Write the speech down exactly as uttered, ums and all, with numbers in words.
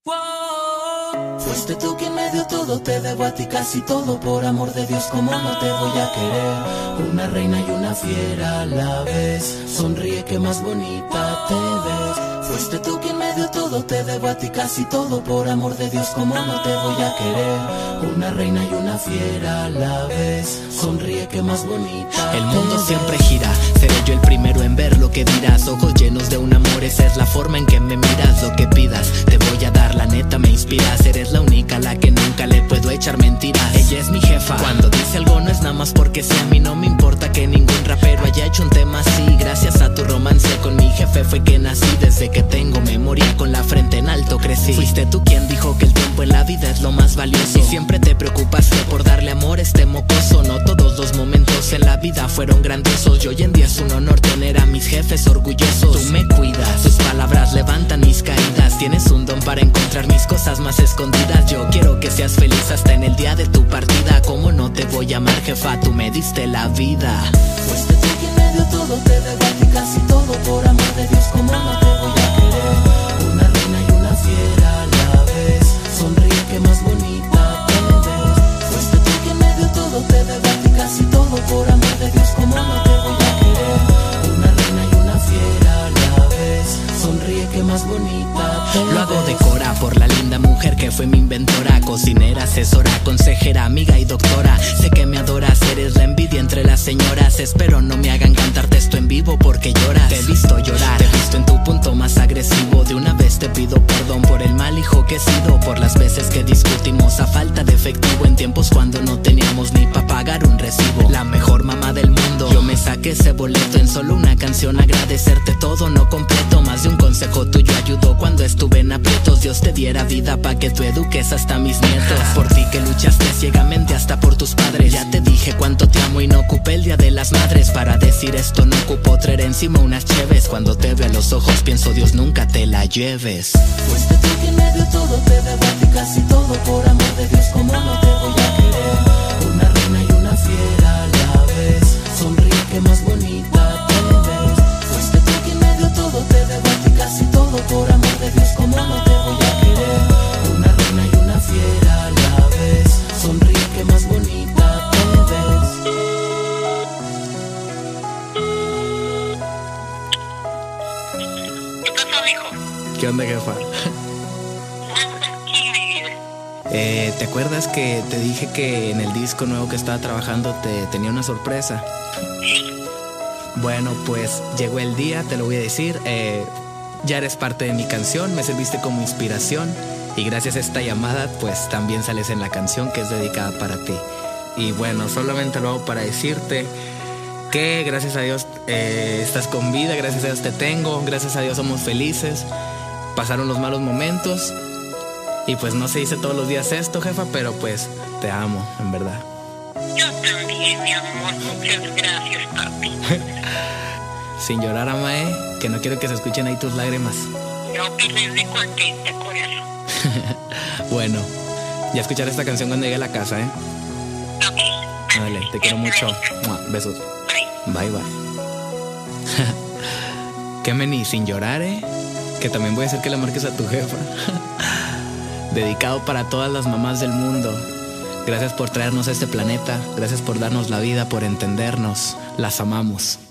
Wow. Fuiste tú quien me dio todo, te debo a ti casi todo. Por amor de Dios, ¿cómo no te voy a querer? Una reina y una fiera a la vez. Sonríe que más bonita te ves. Fuiste tú quien me dio todo, te debo a ti casi todo. Por amor de Dios, ¿cómo no te voy a querer? Una reina y una fiera a la vez. Sonríe que más bonita. El mundo siempre gira, seré yo el primero en ver lo que dirás. Ojos llenos de un amor, esa es la forma en que me miras. Lo que pidas, te voy a dar, la neta me inspiras. Eres la única a la que nunca le puedo echar mentiras. Ella es mi jefa, cuando dice algo no es nada más porque sí. A mí no me importa que ningún rapero haya hecho un tema así. Gracias a tu romance con mi jefe fue que nací. Desde que tengo memoria con la frente en alto crecí. Fuiste tú quien dijo que el tiempo en la vida es lo más valioso. Y siempre te preocupaste por darle amor a este mocoso. No todos los momentos en la vida fueron grandiosos. Y hoy en día es un honor tener a mis jefes orgullosos. Tú me cuidas, tus palabras levantan mis caídas. Tienes un don para encontrar mis cosas más escondidas. Yo quiero que seas feliz hasta en el día de tu partida. ¿Cómo no te voy a amar, jefa? Tú me diste la vida. Fuiste tú quien me dio todo, te debo a ti casi todo. Por amor de Dios, ¿cómo no te voy a querer? Una reina y una fiera a la vez. Sonríe que más bonita te ves. Fuiste tú quien me dio todo, te debo a ti casi todo. Por amor de Dios, ¿cómo no te voy a querer? Una reina y una fiera a la vez. Sonríe que más bonita te ves. Lo hago de cora por la linda mujer que fue mi inventora. Cocinera, asesora, consejera, amiga y doctora. Sé que me adoras, eres la envidia entre las señoras. Espero no me hagan cantarte esto en vivo porque lloras. Te he visto llorar, te he visto en tu punto más agresivo. De una vez te pido perdón por el mal hijo que he sido. Por las veces que discutimos a falta de efectivo. En tiempos cuando no teníamos ni pa' pagar un recibo. La mejor mamá del mundo, yo me saqué ese boleto. En solo una canción agradecerte todo, no completo. Más de un consejo tuyo ayudó cuando estuve en aprietos. Dios te diera vida pa' que tú eduques hasta mis nietos. Por ti que luchaste ciegamente hasta por tus padres. Ya te dije cuánto te amo y no ocupé el día de las madres. Para decir esto no ocupo traer encima unas cheves. Cuando te veo a los ojos pienso Dios nunca te la lleves. Fuiste tú quien me dio todo, te debo a ti casi todo. Por amor de Dios, ¿cómo no te voy a querer? Una reina y una fiera a la vez. Sonríe que más bonita te ves. Fuiste tú quien me dio todo, te debo a ti casi todo. Por amor de Dios, ¿cómo no te voy a querer? Una reina y una fiera a la vez. Sonríe que más bonita te ves. ¿Qué pasó, hijo? ¿Qué onda, jefa? Eh, ¿te acuerdas que te dije que en el disco nuevo que estaba trabajando te tenía una sorpresa? Bueno, pues llegó el día, te lo voy a decir. Eh, ya eres parte de mi canción, me serviste como inspiración. Y gracias a esta llamada, pues también sales en la canción que es dedicada para ti. Y bueno, solamente lo hago para decirte que gracias a Dios eh, estás con vida, gracias a Dios te tengo, gracias a Dios somos felices. Pasaron los malos momentos. Y pues no se dice todos los días esto, jefa, pero pues te amo, en verdad. Yo también, mi amor. Muchas gracias, papi. Sin llorar, ama, ¿eh? Que no quiero que se escuchen ahí tus lágrimas. No, que me de contenta, corazón. Bueno, ya escucharé esta canción cuando llegue a la casa, ¿eh? Ok. Dale, te quiero mucho. Mua, besos. Bye. Bye, bye. ¿Qué, Meni? Sin llorar, ¿eh? Que también voy a hacer que le marques a tu jefa. Dedicado para todas las mamás del mundo. Gracias por traernos a este planeta. Gracias por darnos la vida, por entendernos. Las amamos.